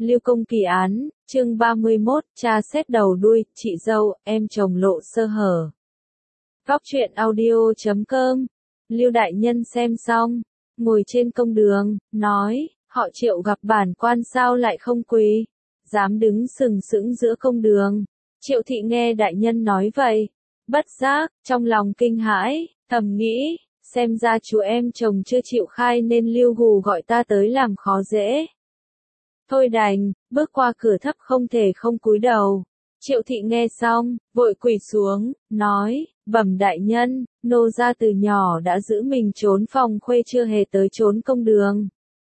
Lưu Công Kỳ án, chương 31, cha xét đầu đuôi, chị dâu, em chồng lộ sơ hở. Góc truyện audio.com. Lưu đại nhân xem xong, ngồi trên công đường, nói, họ Triệu gặp bản quan sao lại không quỳ, dám đứng sừng sững giữa công đường. Triệu thị nghe đại nhân nói vậy, bất giác, trong lòng kinh hãi, thầm nghĩ, xem ra chú em chồng chưa chịu khai nên Lưu Gù gọi ta tới làm khó dễ. Thôi đành, bước qua cửa thấp không thể không cúi đầu. Triệu thị nghe xong, vội quỳ xuống, nói, bẩm đại nhân, nô gia từ nhỏ đã giữ mình trốn phòng khuê chưa hề tới trốn công đường.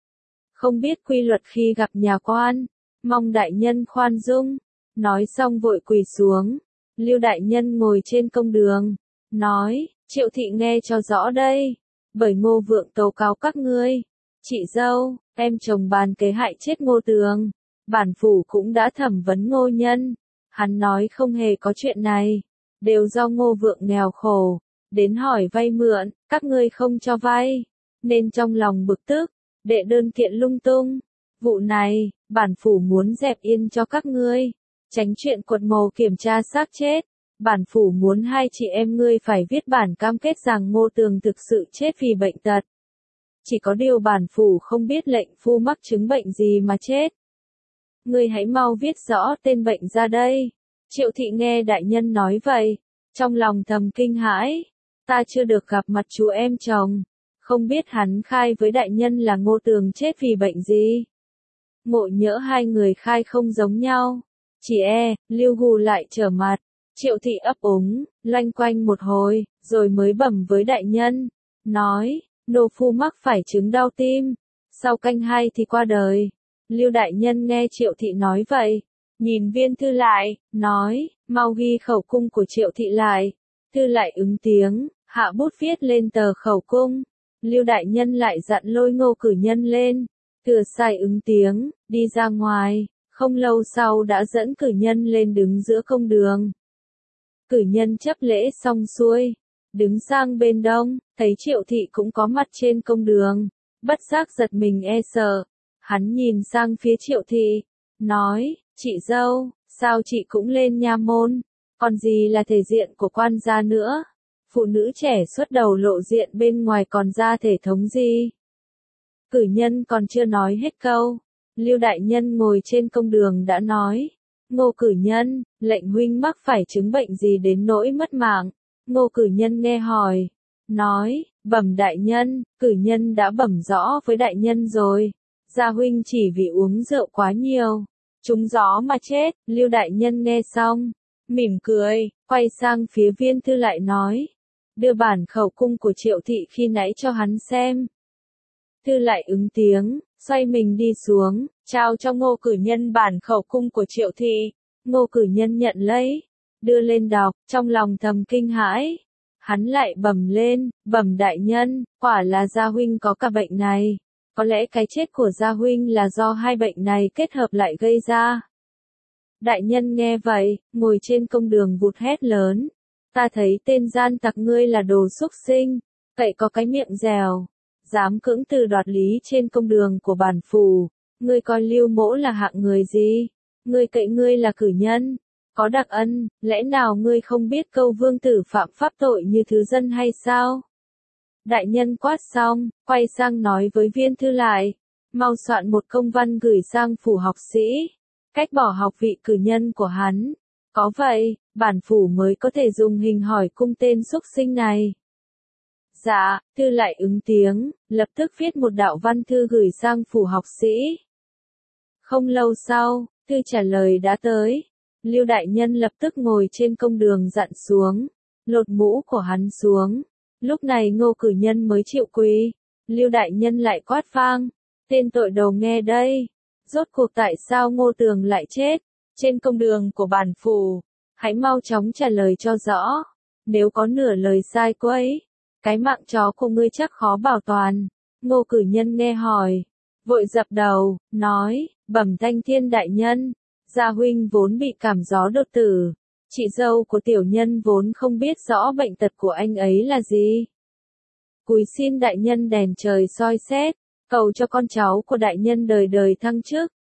Không biết quy luật khi gặp nhà quan, mong đại nhân khoan dung. Nói xong vội quỳ xuống. Lưu đại nhân ngồi trên công đường, nói, Triệu thị nghe cho rõ đây, bởi Ngô Vượng tố cáo các ngươi. Chị dâu, em chồng bàn kế hại chết Ngô Tường. Bản phủ cũng đã thẩm vấn Ngô Nhân. Hắn nói không hề có chuyện này. Đều do Ngô Vượng nghèo khổ. Đến hỏi vay mượn, các ngươi không cho vay. Nên trong lòng bực tức, đệ đơn kiện lung tung. Vụ này, bản phủ muốn dẹp yên cho các ngươi. Tránh chuyện quật mồ kiểm tra xác chết. Bản phủ muốn hai chị em ngươi phải viết bản cam kết rằng Ngô Tường thực sự chết vì bệnh tật. Chỉ có điều bản phủ không biết lệnh phu mắc chứng bệnh gì mà chết. Ngươi hãy mau viết rõ tên bệnh ra đây. Triệu thị nghe đại nhân nói vậy, trong lòng thầm kinh hãi. Ta chưa được gặp mặt chú em chồng, không biết hắn khai với đại nhân là Ngô Tường chết vì bệnh gì. Ngộ nhỡ hai người khai không giống nhau. Chỉ Lưu Gù lại trở mặt. Triệu thị ấp úng, loanh quanh một hồi, rồi mới bẩm với đại nhân, nói, nô phu mắc phải chứng đau tim, sau canh 2 thì qua đời. Lưu đại nhân nghe Triệu thị nói vậy, nhìn viên thư lại, nói, mau ghi khẩu cung của Triệu thị lại. Thư lại ứng tiếng, hạ bút viết lên tờ khẩu cung. Lưu đại nhân lại dặn lôi Ngô cử nhân lên, thừa sai ứng tiếng, đi ra ngoài. Không lâu sau đã dẫn cử nhân lên đứng giữa công đường. Cử nhân chấp lễ xong xuôi, đứng sang bên đông, thấy Triệu thị cũng có mặt trên công đường, bất giác giật mình sợ. Hắn nhìn sang phía Triệu thị, nói, chị dâu, sao chị cũng lên nha môn, còn gì là thể diện của quan gia nữa, phụ nữ trẻ xuất đầu lộ diện bên ngoài còn ra thể thống gì. Cử nhân còn chưa nói hết câu, Lưu đại nhân ngồi trên công đường đã nói, Ngô cử nhân, lệnh huynh mắc phải chứng bệnh gì đến nỗi mất mạng. Ngô cử nhân nghe hỏi, nói, bẩm đại nhân, cử nhân đã bẩm rõ với đại nhân rồi. Gia huynh chỉ vì uống rượu quá nhiều, trúng gió mà chết. Lưu đại nhân nghe xong, mỉm cười, quay sang phía viên thư lại nói, đưa bản khẩu cung của Triệu thị khi nãy cho hắn xem. Thư lại ứng tiếng, xoay mình đi xuống, trao cho Ngô cử nhân bản khẩu cung của Triệu thị. Ngô cử nhân nhận lấy, đưa lên đọc, trong lòng thầm kinh hãi. Hắn lại bẩm lên, bẩm đại nhân, quả là gia huynh có cả bệnh này. Có lẽ cái chết của gia huynh là do hai bệnh này kết hợp lại gây ra. Đại nhân nghe vậy, ngồi trên công đường vụt hét lớn. Ta thấy tên gian tặc ngươi là đồ xúc sinh, cậy có cái miệng dẻo, dám cưỡng từ đoạt lý trên công đường của bản phủ. Ngươi coi Lưu mỗ là hạng người gì? Ngươi cậy ngươi là cử nhân, có đặc ân, lẽ nào ngươi không biết câu vương tử phạm pháp tội như thứ dân hay sao? Đại nhân quát xong, quay sang nói với viên thư lại, mau soạn một công văn gửi sang phủ học sĩ, cách bỏ học vị cử nhân của hắn. Có vậy, bản phủ mới có thể dùng hình hỏi cung tên xúc sinh này. Dạ, thư lại ứng tiếng, lập tức viết một đạo văn thư gửi sang phủ học sĩ. Không lâu sau, thư trả lời đã tới. Lưu đại nhân lập tức ngồi trên công đường dặn xuống, lột mũ của hắn xuống. Lúc này Ngô cử nhân mới chịu quỳ. Lưu đại nhân lại quát vang, tên tội đồ nghe đây, rốt cuộc tại sao Ngô Tường lại chết trên công đường của bản phủ? Hãy mau chóng trả lời cho rõ, nếu có nửa lời sai quấy, cái mạng chó của ngươi chắc khó bảo toàn. Ngô cử nhân nghe hỏi, vội dập đầu, nói, bẩm thanh thiên đại nhân, gia huynh vốn bị cảm gió đột tử, chị dâu của tiểu nhân vốn không biết rõ bệnh tật của anh ấy là gì. Cúi xin đại nhân đèn trời soi xét, cầu cho con cháu của đại nhân đời đời thăng chức,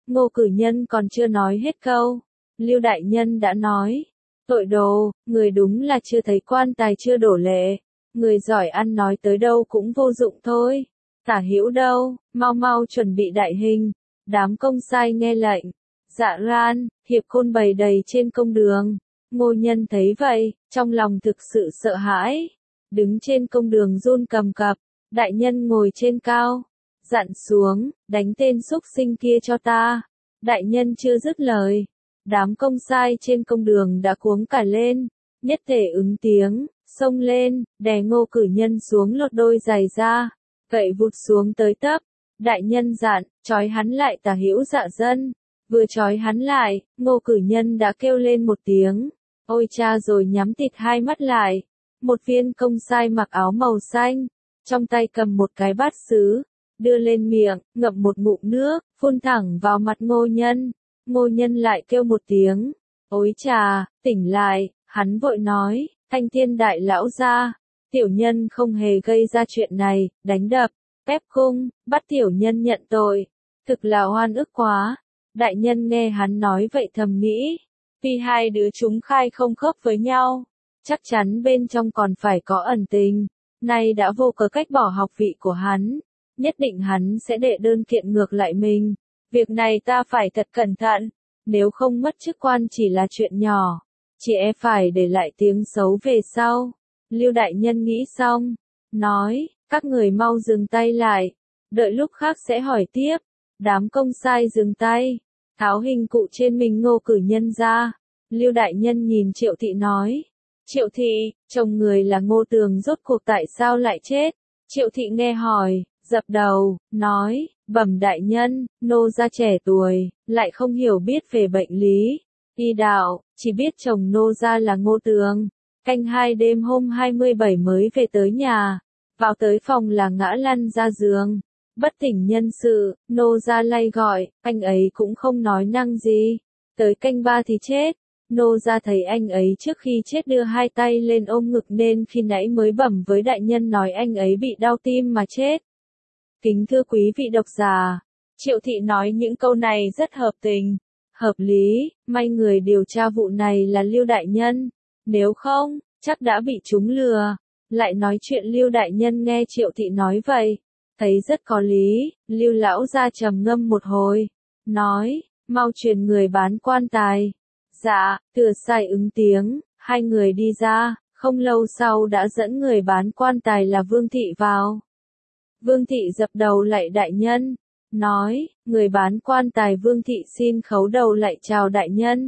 Ngô cử nhân còn chưa nói hết câu. Lưu đại nhân đã nói. Tội đồ, người đúng là chưa thấy quan tài chưa đổ lệ. Người giỏi ăn nói tới đâu cũng vô dụng thôi. Tả hữu đâu, mau mau chuẩn bị đại hình. Đám công sai nghe lệnh. Dạ ran, hiệp khôn bày đầy trên công đường. Ngô nhân thấy vậy, trong lòng thực sự sợ hãi. Đứng trên công đường run cầm cập. Đại nhân ngồi trên cao. Dặn xuống, đánh tên xúc sinh kia cho ta. Đại nhân chưa dứt lời. Đám công sai trên công đường đã cuống cả lên. Nhất thể ứng tiếng, xông lên, đè Ngô cử nhân xuống lột đôi giày ra. Gậy vụt xuống tới tấp. Đại nhân dặn, trói hắn lại tả hữu dạ dân. Vừa trói hắn lại, Ngô cử nhân đã kêu lên một tiếng. Ôi cha rồi nhắm tịt hai mắt lại. Một viên công sai mặc áo màu xanh. Trong tay cầm một cái bát sứ. Đưa lên miệng, ngậm một ngụm nước, phun thẳng vào mặt Ngô nhân. Ngô nhân lại kêu một tiếng. Ôi chà, tỉnh lại, hắn vội nói, Thanh Thiên đại lão gia, tiểu nhân không hề gây ra chuyện này, đánh đập, ép cung, bắt tiểu nhân nhận tội. Thực là oan ức quá. Đại nhân nghe hắn nói vậy thầm nghĩ, vì hai đứa chúng khai không khớp với nhau, chắc chắn bên trong còn phải có ẩn tình. Nay đã vô cớ cách bỏ học vị của hắn, nhất định hắn sẽ đệ đơn kiện ngược lại mình. Việc này ta phải thật cẩn thận, nếu không mất chức quan chỉ là chuyện nhỏ, chỉ e phải để lại tiếng xấu về sau. Lưu đại nhân nghĩ xong, nói, các người mau dừng tay lại, đợi lúc khác sẽ hỏi tiếp. Đám công sai dừng tay, tháo hình cụ trên mình Ngô cử nhân ra. Lưu đại nhân nhìn Triệu thị nói, Triệu thị, chồng người là Ngô Tường rốt cuộc tại sao lại chết? Triệu thị nghe hỏi, dập đầu, nói, bẩm đại nhân, nô gia trẻ tuổi, lại không hiểu biết về bệnh lý, y đạo, chỉ biết chồng nô gia là Ngô Tường. Canh 2 đêm hôm 27 mới về tới nhà, vào tới phòng là ngã lăn ra giường, bất tỉnh nhân sự, nô gia lay gọi, anh ấy cũng không nói năng gì. Tới canh 3 thì chết. Nô gia thấy anh ấy trước khi chết đưa hai tay lên ôm ngực nên khi nãy mới bẩm với đại nhân nói anh ấy bị đau tim mà chết. Kính thưa quý vị độc giả, Triệu thị nói những câu này rất hợp tình, hợp lý, may người điều tra vụ này là Lưu đại nhân, nếu không, chắc đã bị chúng lừa. Lại nói chuyện Lưu đại nhân nghe Triệu thị nói vậy, thấy rất có lý, Lưu lão gia trầm ngâm một hồi, nói, mau truyền người bán quan tài. Dạ, Thừa Sai ứng tiếng, hai người đi ra, không lâu sau đã dẫn người bán quan tài là Vương thị vào. Vương thị dập đầu lạy đại nhân, nói, người bán quan tài Vương thị xin khấu đầu lạy chào đại nhân.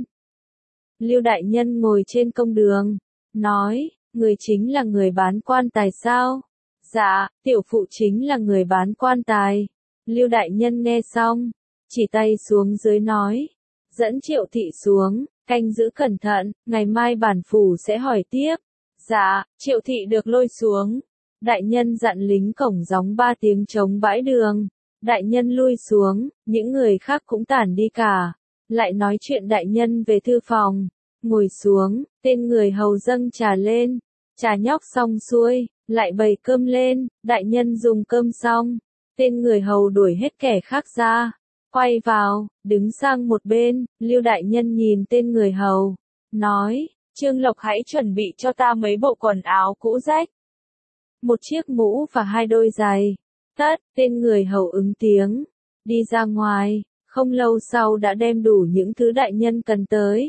Lưu đại nhân ngồi trên công đường, nói, người chính là người bán quan tài sao? Dạ, tiểu phụ chính là người bán quan tài. Lưu đại nhân nghe xong, chỉ tay xuống dưới nói, dẫn Triệu thị xuống, canh giữ cẩn thận, ngày mai bản phủ sẽ hỏi tiếp. Dạ, Triệu thị được lôi xuống. Đại nhân dặn lính cổng gióng 3 tiếng trống bãi đường. Đại nhân lui xuống, những người khác cũng tản đi cả. Lại nói chuyện đại nhân về thư phòng. Ngồi xuống, tên người hầu dâng trà lên. Trà nhóc xong xuôi, lại bày cơm lên. Đại nhân dùng cơm xong. Tên người hầu đuổi hết kẻ khác ra. Quay vào, đứng sang một bên, Lưu đại nhân nhìn tên người hầu. Nói, Trương Lộc hãy chuẩn bị cho ta mấy bộ quần áo cũ rách. Một chiếc mũ và 2 đôi giày. Tất, tên người hầu ứng tiếng. Đi ra ngoài, không lâu sau đã đem đủ những thứ đại nhân cần tới.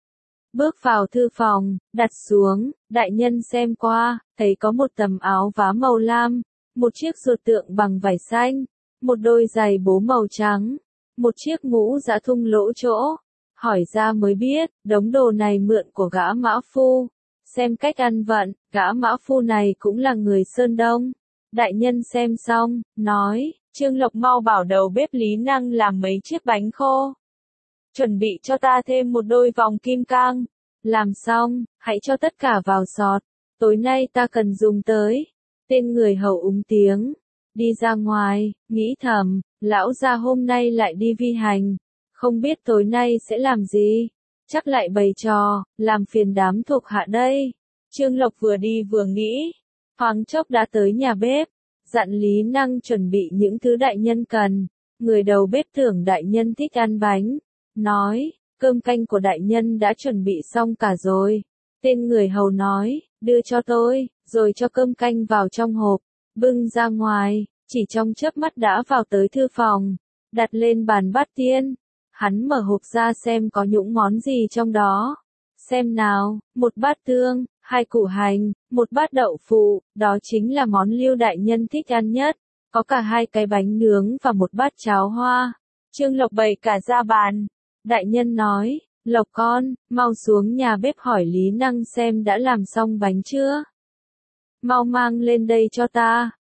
Bước vào thư phòng, đặt xuống, đại nhân xem qua, thấy có một tấm áo vá màu lam, một chiếc ruột tượng bằng vải xanh, một đôi giày bố màu trắng, một chiếc mũ đã thung lỗ chỗ. Hỏi ra mới biết, đống đồ này mượn của gã mã phu. Xem cách ăn vận, gã mã phu này cũng là người Sơn Đông. Đại nhân xem xong, nói, Trương Lộc mau bảo đầu bếp Lý Năng làm mấy chiếc bánh khô. Chuẩn bị cho ta thêm một đôi vòng kim cang. Làm xong, hãy cho tất cả vào sọt. Tối nay ta cần dùng tới. Tên người hầu úng tiếng. Đi ra ngoài, nghĩ thầm, lão gia hôm nay lại đi vi hành. Không biết tối nay sẽ làm gì. Chắc lại bày trò, làm phiền đám thuộc hạ đây. Trương Lộc vừa đi vừa nghĩ. Thoáng chốc đã tới nhà bếp. Dặn Lý Năng chuẩn bị những thứ đại nhân cần. Người đầu bếp tưởng đại nhân thích ăn bánh, nói, cơm canh của đại nhân đã chuẩn bị xong cả rồi. Tên người hầu nói, đưa cho tôi, rồi cho cơm canh vào trong hộp, bưng ra ngoài, chỉ trong chớp mắt đã vào tới thư phòng, đặt lên bàn bát tiên. Hắn mở hộp ra xem có những món gì trong đó. Xem nào, một bát tương, 2 củ hành, một bát đậu phụ, đó chính là món Lưu đại nhân thích ăn nhất. Có cả 2 cái bánh nướng và một bát cháo hoa. Trương Lộc bày cả ra bàn. Đại nhân nói, Lộc con, mau xuống nhà bếp hỏi Lý Năng xem đã làm xong bánh chưa. Mau mang lên đây cho ta.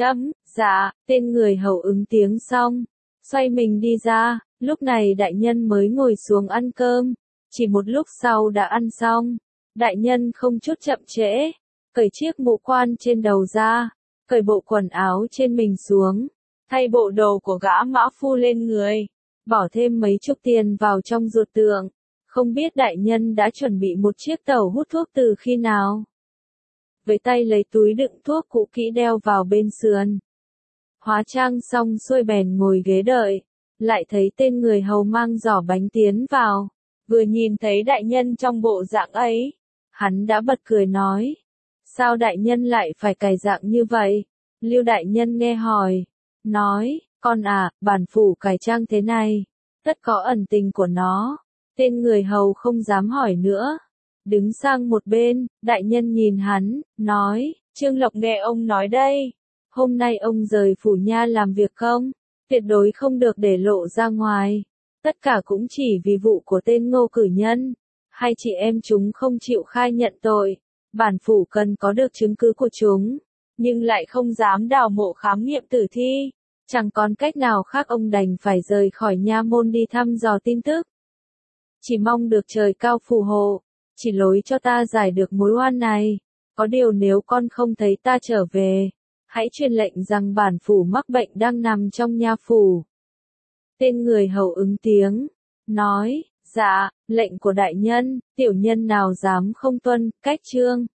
Dạ, tên người hầu ứng tiếng xong, xoay mình đi ra, lúc này đại nhân mới ngồi xuống ăn cơm, chỉ một lúc sau đã ăn xong. Đại nhân không chút chậm trễ, cởi chiếc mũ quan trên đầu ra, cởi bộ quần áo trên mình xuống, thay bộ đồ của gã mã phu lên người, bỏ thêm mấy chục tiền vào trong ruột tượng. Không biết đại nhân đã chuẩn bị một chiếc tàu hút thuốc từ khi nào. Với tay lấy túi đựng thuốc cũ kỹ đeo vào bên sườn. Hóa trang xong xuôi bèn ngồi ghế đợi, lại thấy tên người hầu mang giỏ bánh tiến vào. Vừa nhìn thấy đại nhân trong bộ dạng ấy, hắn đã bật cười nói, sao đại nhân lại phải cài dạng như vậy? Lưu đại nhân nghe hỏi, nói, con à, bản phủ cải trang thế này, tất có ẩn tình của nó. Tên người hầu không dám hỏi nữa, đứng sang một bên. Đại nhân nhìn hắn, nói, Trương Lộc nghe ông nói đây, hôm nay ông rời phủ nha làm việc không? Tuyệt đối không được để lộ ra ngoài. Tất cả cũng chỉ vì vụ của tên Ngô cử nhân. Hai chị em chúng không chịu khai nhận tội. Bản phủ cần có được chứng cứ của chúng, nhưng lại không dám đào mộ khám nghiệm tử thi. Chẳng còn cách nào khác, ông đành phải rời khỏi nha môn đi thăm dò tin tức. Chỉ mong được trời cao phù hộ, chỉ lối cho ta giải được mối oan này. Có điều nếu con không thấy ta trở về, hãy truyền lệnh rằng bản phủ mắc bệnh đang nằm trong nha phủ. Tên người hầu ứng tiếng, nói, dạ, lệnh của đại nhân, tiểu nhân nào dám không tuân. Cách chương